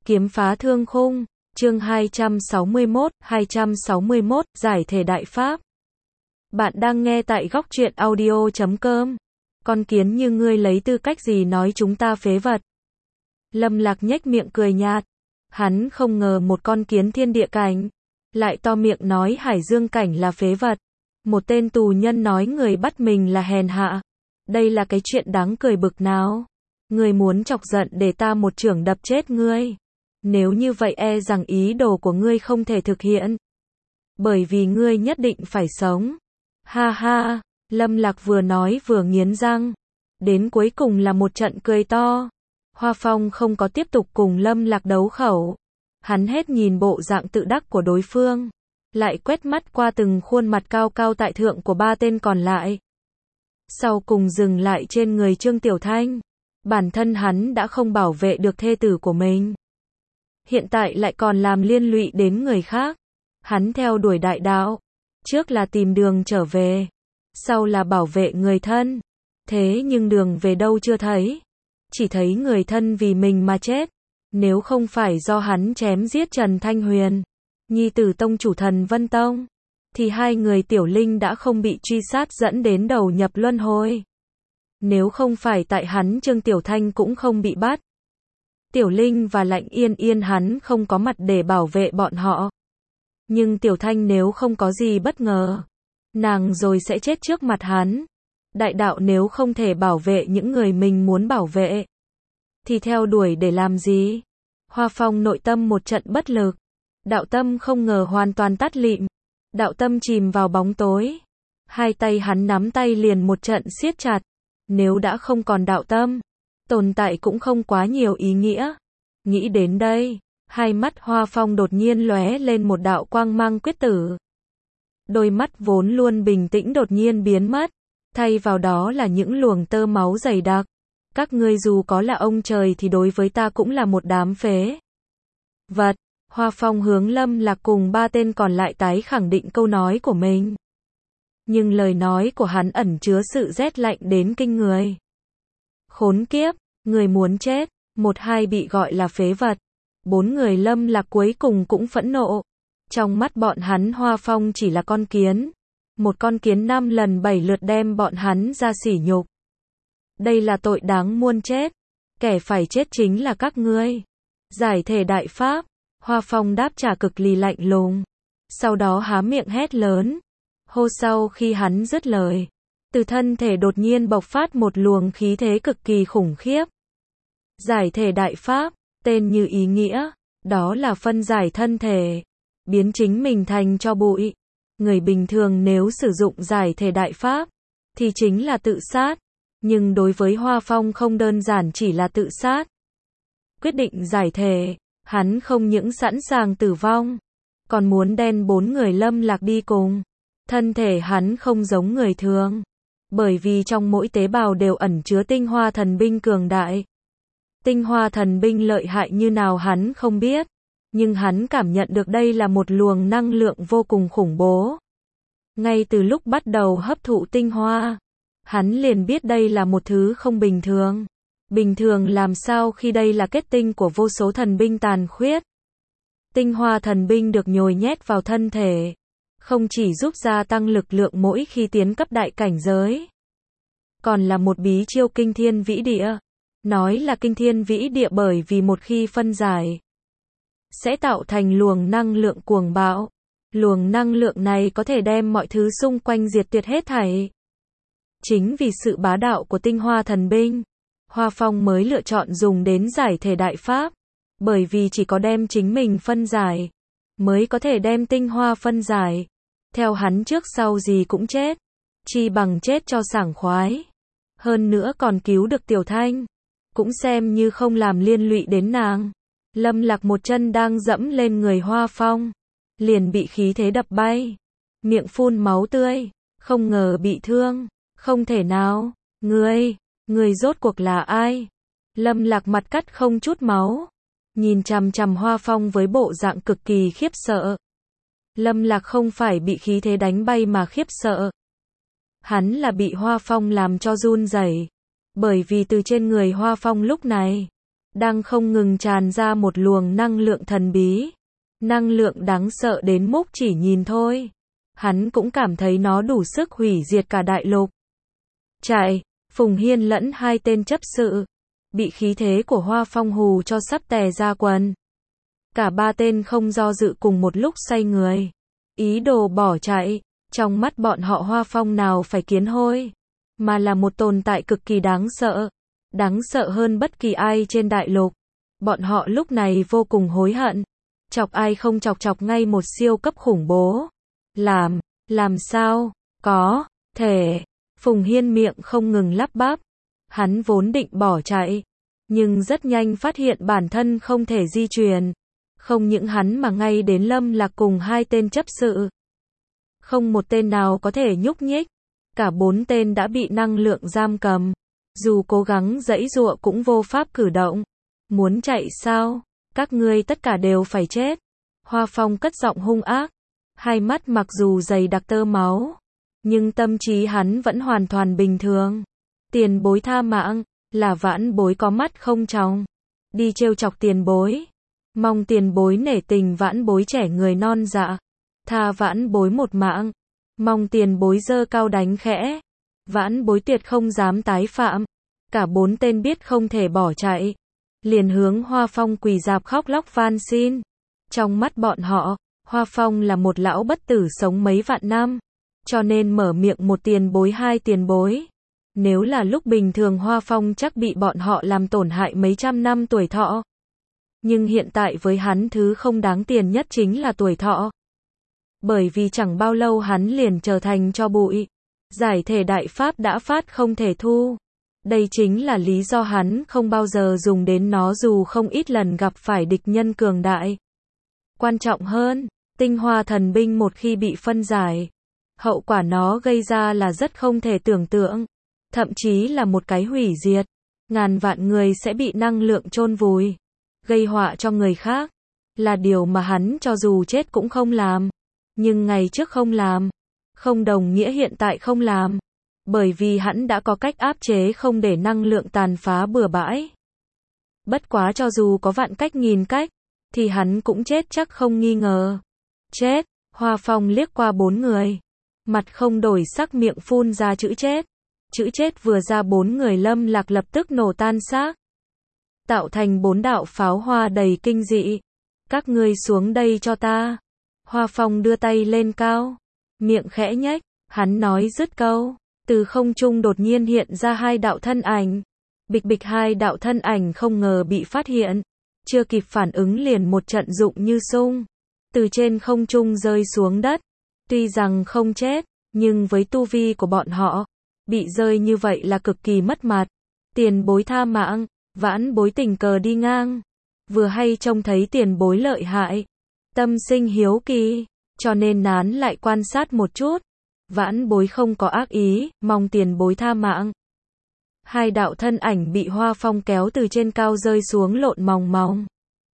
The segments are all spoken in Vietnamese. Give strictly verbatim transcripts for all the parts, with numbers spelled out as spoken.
Kiếm phá thương khung, chương hai trăm sáu mươi mốt, hai trăm sáu mươi mốt, giải thể đại pháp. Bạn đang nghe tại góc truyện audio chấm com. Con kiến như ngươi lấy tư cách gì nói chúng ta phế vật? Lâm Lạc nhếch miệng cười nhạt. Hắn không ngờ một con kiến thiên địa cảnh lại to miệng nói Hải Dương cảnh là phế vật. Một tên tù nhân nói người bắt mình là hèn hạ. Đây là cái chuyện đáng cười bực nào? Ngươi muốn chọc giận để ta một chưởng đập chết ngươi. Nếu như vậy e rằng ý đồ của ngươi không thể thực hiện. Bởi vì ngươi nhất định phải sống. Ha ha, Lâm Lạc vừa nói vừa nghiến răng. Đến cuối cùng là một trận cười to. Hoa Phong không có tiếp tục cùng Lâm Lạc đấu khẩu. Hắn hết nhìn bộ dạng tự đắc của đối phương. Lại quét mắt qua từng khuôn mặt cao cao tại thượng của ba tên còn lại. Sau cùng dừng lại trên người Trương Tiểu Thanh. Bản thân hắn đã không bảo vệ được thê tử của mình. Hiện tại lại còn làm liên lụy đến người khác. Hắn theo đuổi đại đạo. Trước là tìm đường trở về. Sau là bảo vệ người thân. Thế nhưng đường về đâu chưa thấy. Chỉ thấy người thân vì mình mà chết. Nếu không phải do hắn chém giết Trần Thanh Huyền, nhi tử tông chủ Thần Vân Tông, thì hai người Tiểu Linh đã không bị truy sát dẫn đến đầu nhập luân hồi. Nếu không phải tại hắn Trương Tiểu Thanh cũng không bị bắt. Tiểu Linh và Lạnh Yên Yên hắn không có mặt để bảo vệ bọn họ. Nhưng Tiểu Thanh nếu không có gì bất ngờ, nàng rồi sẽ chết trước mặt hắn. Đại đạo nếu không thể bảo vệ những người mình muốn bảo vệ, thì theo đuổi để làm gì? Hoa Phong nội tâm một trận bất lực. Đạo tâm không ngờ hoàn toàn tắt lịm. Đạo tâm chìm vào bóng tối. Hai tay hắn nắm tay liền một trận siết chặt. Nếu đã không còn đạo tâm, tồn tại cũng không quá nhiều ý nghĩa. Nghĩ đến đây, hai mắt Hoa Phong đột nhiên lóe lên một đạo quang mang quyết tử. Đôi mắt vốn luôn bình tĩnh đột nhiên biến mất. Thay vào đó là những luồng tơ máu dày đặc. Các ngươi dù có là ông trời thì đối với ta cũng là một đám phế vật. Hoa Phong hướng Lâm Lạc cùng ba tên còn lại tái khẳng định câu nói của mình. Nhưng lời nói của hắn ẩn chứa sự rét lạnh đến kinh người. Khốn kiếp, người muốn chết, một hai bị gọi là phế vật. Bốn người Lâm Lạc cuối cùng cũng phẫn nộ. Trong mắt bọn hắn Hoa Phong chỉ là con kiến. Một con kiến năm lần bảy lượt đem bọn hắn ra sỉ nhục. Đây là tội đáng muôn chết. Kẻ phải chết chính là các ngươi. Giải thể đại pháp. Hoa Phong đáp trả cực lì lạnh lùng. Sau đó há miệng hét lớn. Hô sau khi hắn dứt lời, từ thân thể đột nhiên bộc phát một luồng khí thế cực kỳ khủng khiếp. Giải thể đại pháp, tên như ý nghĩa, đó là phân giải thân thể, biến chính mình thành tro bụi. Người bình thường nếu sử dụng giải thể đại pháp, thì chính là tự sát. Nhưng đối với Hoa Phong không đơn giản chỉ là tự sát. Quyết định giải thể, hắn không những sẵn sàng tử vong, còn muốn đen bốn người Lâm Lạc đi cùng. Thân thể hắn không giống người thường, bởi vì trong mỗi tế bào đều ẩn chứa tinh hoa thần binh cường đại. Tinh hoa thần binh lợi hại như nào hắn không biết, nhưng hắn cảm nhận được đây là một luồng năng lượng vô cùng khủng bố. Ngay từ lúc bắt đầu hấp thụ tinh hoa, hắn liền biết đây là một thứ không bình thường. Bình thường làm sao khi đây là kết tinh của vô số thần binh tàn khuyết. Tinh hoa thần binh được nhồi nhét vào thân thể, không chỉ giúp gia tăng lực lượng mỗi khi tiến cấp đại cảnh giới, còn là một bí chiêu kinh thiên vĩ địa. Nói là kinh thiên vĩ địa bởi vì một khi phân giải, sẽ tạo thành luồng năng lượng cuồng bạo. Luồng năng lượng này có thể đem mọi thứ xung quanh diệt tuyệt hết thảy. Chính vì sự bá đạo của tinh hoa thần binh, Hoa Phong mới lựa chọn dùng đến giải thể đại pháp. Bởi vì chỉ có đem chính mình phân giải, mới có thể đem tinh hoa phân giải. Theo hắn trước sau gì cũng chết. Chi bằng chết cho sảng khoái. Hơn nữa còn cứu được Tiểu Thanh. Cũng xem như không làm liên lụy đến nàng. Lâm Lạc một chân đang dẫm lên người Hoa Phong, liền bị khí thế đập bay. Miệng phun máu tươi. Không ngờ bị thương. Không thể nào. Ngươi, ngươi rốt cuộc là ai? Lâm Lạc mặt cắt không chút máu. Nhìn chằm chằm Hoa Phong với bộ dạng cực kỳ khiếp sợ. Lâm Lạc không phải bị khí thế đánh bay mà khiếp sợ. Hắn là bị Hoa Phong làm cho run rẩy. Bởi vì từ trên người Hoa Phong lúc này, đang không ngừng tràn ra một luồng năng lượng thần bí. Năng lượng đáng sợ đến mức chỉ nhìn thôi. Hắn cũng cảm thấy nó đủ sức hủy diệt cả đại lục. Chạy, Phùng Hiên lẫn hai tên chấp sự. Bị khí thế của Hoa Phong hù cho sắp tè ra quần. Cả ba tên không do dự cùng một lúc xoay người. Ý đồ bỏ chạy. Trong mắt bọn họ Hoa Phong nào phải kiến hôi. Mà là một tồn tại cực kỳ đáng sợ. Đáng sợ hơn bất kỳ ai trên đại lục. Bọn họ lúc này vô cùng hối hận. Chọc ai không chọc chọc ngay một siêu cấp khủng bố. Làm, làm sao, có, thể. Phùng Hiên miệng không ngừng lắp bắp. Hắn vốn định bỏ chạy. Nhưng rất nhanh phát hiện bản thân không thể di chuyển. Không những hắn mà ngay đến Lâm Lạc cùng hai tên chấp sự. Không một tên nào có thể nhúc nhích. Cả bốn tên đã bị năng lượng giam cầm. Dù cố gắng giãy giụa cũng vô pháp cử động. Muốn chạy sao? Các ngươi tất cả đều phải chết. Hoa Phong cất giọng hung ác. Hai mắt mặc dù dày đặc tơ máu. Nhưng tâm trí hắn vẫn hoàn toàn bình thường. Tiền bối tha mạng. Là vãn bối có mắt không tròng. Đi trêu chọc tiền bối. Mong tiền bối nể tình vãn bối trẻ người non dạ. Tha vãn bối một mạng. Mong tiền bối giơ cao đánh khẽ. Vãn bối tuyệt không dám tái phạm. Cả bốn tên biết không thể bỏ chạy. Liền hướng Hoa Phong quỳ rạp khóc lóc van xin. Trong mắt bọn họ, Hoa Phong là một lão bất tử sống mấy vạn năm. Cho nên mở miệng một tiền bối hai tiền bối. Nếu là lúc bình thường Hoa Phong chắc bị bọn họ làm tổn hại mấy trăm năm tuổi thọ. Nhưng hiện tại với hắn thứ không đáng tiền nhất chính là tuổi thọ. Bởi vì chẳng bao lâu hắn liền trở thành tro bụi. Giải thể đại pháp đã phát không thể thu. Đây chính là lý do hắn không bao giờ dùng đến nó dù không ít lần gặp phải địch nhân cường đại. Quan trọng hơn, tinh hoa thần binh một khi bị phân giải, hậu quả nó gây ra là rất không thể tưởng tượng. Thậm chí là một cái hủy diệt. Ngàn vạn người sẽ bị năng lượng chôn vùi. Gây họa cho người khác. Là điều mà hắn cho dù chết cũng không làm. Nhưng ngày trước không làm. Không đồng nghĩa hiện tại không làm. Bởi vì hắn đã có cách áp chế không để năng lượng tàn phá bừa bãi. Bất quá cho dù có vạn cách nghìn cách, thì hắn cũng chết chắc không nghi ngờ. Chết, Hoa Phong liếc qua bốn người. Mặt không đổi sắc miệng phun ra chữ chết. Chữ chết vừa ra bốn người Lâm Lạc lập tức nổ tan xác. Tạo thành bốn đạo pháo hoa đầy kinh dị. Các ngươi xuống đây cho ta. Hoa Phong đưa tay lên cao. Miệng khẽ nhếch, hắn nói dứt câu. Từ không trung đột nhiên hiện ra hai đạo thân ảnh. Bịch bịch hai đạo thân ảnh không ngờ bị phát hiện. Chưa kịp phản ứng liền một trận dụng như sung. Từ trên không trung rơi xuống đất. Tuy rằng không chết, nhưng với tu vi của bọn họ, bị rơi như vậy là cực kỳ mất mặt. Tiền bối tha mạng, vãn bối tình cờ đi ngang. Vừa hay trông thấy tiền bối lợi hại. Tâm sinh hiếu kỳ, cho nên nán lại quan sát một chút. Vãn bối không có ác ý, mong tiền bối tha mạng. Hai đạo thân ảnh bị Hoa Phong kéo từ trên cao rơi xuống lộn mòng mòng.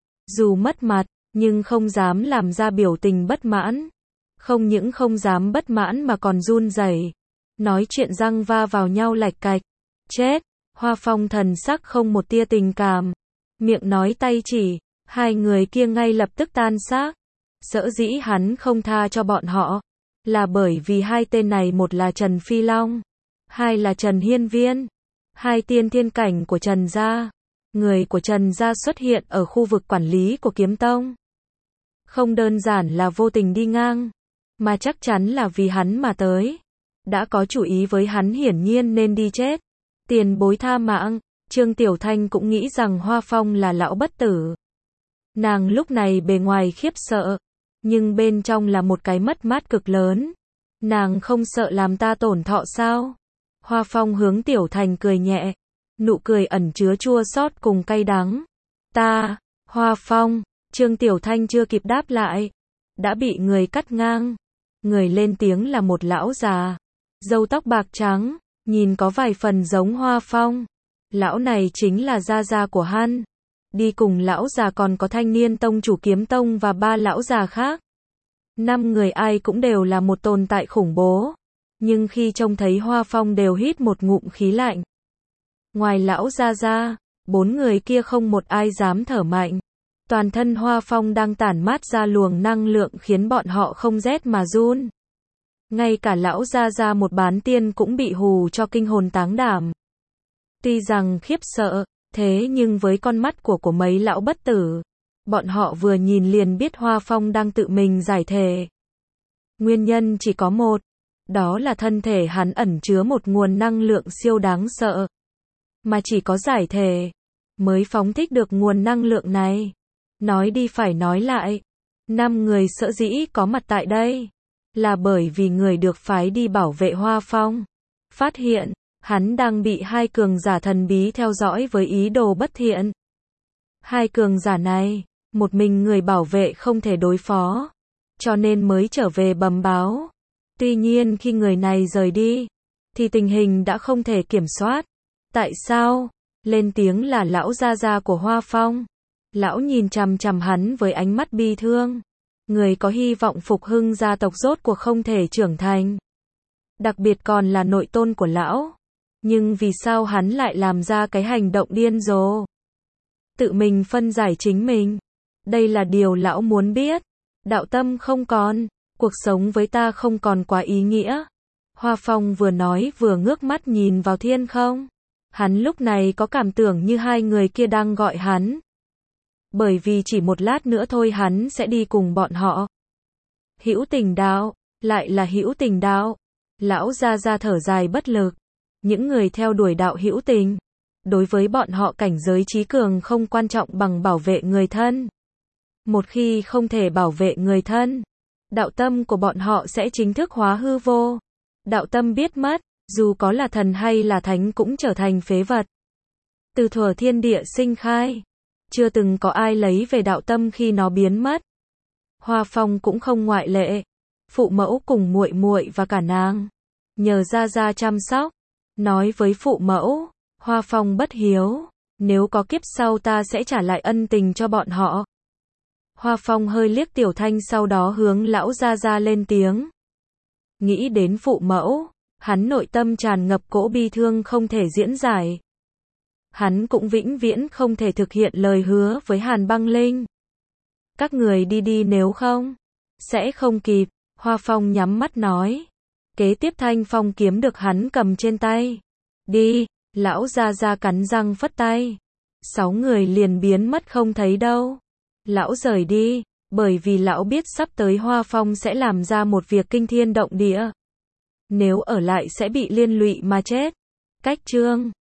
Dù mất mặt, nhưng không dám làm ra biểu tình bất mãn. Không những không dám bất mãn mà còn run rẩy. Nói chuyện răng va vào nhau lạch cạch. Chết, Hoa Phong thần sắc không một tia tình cảm. Miệng nói tay chỉ, hai người kia ngay lập tức tan xác. Sở dĩ hắn không tha cho bọn họ. Là bởi vì hai tên này một là Trần Phi Long. Hai là Trần Hiên Viên. Hai tiên thiên cảnh của Trần Gia. Người của Trần Gia xuất hiện ở khu vực quản lý của Kiếm Tông. Không đơn giản là vô tình đi ngang. Mà chắc chắn là vì hắn mà tới. Đã có chủ ý với hắn hiển nhiên nên đi chết. Tiền bối tha mạng. Trương Tiểu Thanh cũng nghĩ rằng Hoa Phong là lão bất tử. Nàng lúc này bề ngoài khiếp sợ. Nhưng bên trong là một cái mất mát cực lớn. Nàng không sợ làm ta tổn thọ sao? Hoa Phong hướng Tiểu Thành cười nhẹ. Nụ cười ẩn chứa chua xót cùng cay đắng. Ta, Hoa Phong, Trương Tiểu Thanh chưa kịp đáp lại. Đã bị người cắt ngang. Người lên tiếng là một lão già. Râu tóc bạc trắng, nhìn có vài phần giống Hoa Phong. Lão này chính là gia gia của hắn. Đi cùng lão già còn có thanh niên tông chủ Kiếm Tông và ba lão già khác. Năm người ai cũng đều là một tồn tại khủng bố. Nhưng khi trông thấy Hoa Phong đều hít một ngụm khí lạnh. Ngoài lão gia gia, Bốn người kia không một ai dám thở mạnh. Toàn thân Hoa Phong đang tản mát ra luồng năng lượng khiến bọn họ không rét mà run. Ngay cả lão gia gia một bán tiên cũng bị hù cho kinh hồn táng đảm. Tuy rằng khiếp sợ, thế nhưng với con mắt của của mấy lão bất tử, bọn họ vừa nhìn liền biết Hoa Phong đang tự mình giải thể. Nguyên nhân chỉ có một, đó là thân thể hắn ẩn chứa một nguồn năng lượng siêu đáng sợ. Mà chỉ có giải thể, mới phóng thích được nguồn năng lượng này. Nói đi phải nói lại, năm người sở dĩ có mặt tại đây, là bởi vì người được phái đi bảo vệ Hoa Phong. Phát hiện, hắn đang bị hai cường giả thần bí theo dõi với ý đồ bất thiện. Hai cường giả này, một mình người bảo vệ không thể đối phó, cho nên mới trở về bẩm báo. Tuy nhiên khi người này rời đi, thì tình hình đã không thể kiểm soát. Tại sao? Lên tiếng là lão gia gia của Hoa Phong. Lão nhìn chằm chằm hắn với ánh mắt bi thương. Người có hy vọng phục hưng gia tộc rốt cuộc không thể trưởng thành. Đặc biệt còn là nội tôn của lão. Nhưng vì sao hắn lại làm ra cái hành động điên rồ? Tự mình phân giải chính mình. Đây là điều lão muốn biết. Đạo tâm không còn, cuộc sống với ta không còn quá ý nghĩa. Hoa Phong vừa nói vừa ngước mắt nhìn vào thiên không. Hắn lúc này có cảm tưởng như hai người kia đang gọi hắn. Bởi vì chỉ một lát nữa thôi hắn sẽ đi cùng bọn họ. Hữu tình đạo, lại là hữu tình đạo. Lão gia gia thở dài bất lực. Những người theo đuổi đạo hữu tình, đối với bọn họ cảnh giới trí cường không quan trọng bằng bảo vệ người thân. Một khi không thể bảo vệ người thân, đạo tâm của bọn họ sẽ chính thức hóa hư vô. Đạo tâm biết mất, dù có là thần hay là thánh cũng trở thành phế vật. Từ thuở thiên địa sinh khai, chưa từng có ai lấy về đạo tâm khi nó biến mất. Hoa Phong cũng không ngoại lệ. Phụ mẫu cùng muội muội và cả nàng, nhờ gia gia chăm sóc. Nói với phụ mẫu, Hoa Phong bất hiếu, nếu có kiếp sau ta sẽ trả lại ân tình cho bọn họ. Hoa Phong hơi liếc Tiểu Thanh sau đó hướng lão gia gia lên tiếng. Nghĩ đến phụ mẫu, hắn nội tâm tràn ngập cỗ bi thương không thể diễn giải. Hắn cũng vĩnh viễn không thể thực hiện lời hứa với Hàn Băng Linh. Các người đi đi nếu không, sẽ không kịp, Hoa Phong nhắm mắt nói. Kế tiếp thanh phong kiếm được hắn cầm trên tay. Đi, lão gia gia cắn răng phất tay. Sáu người liền biến mất không thấy đâu. Lão rời đi, bởi vì lão biết sắp tới Hoa Phong sẽ làm ra một việc kinh thiên động địa. Nếu ở lại sẽ bị liên lụy mà chết. Cách chương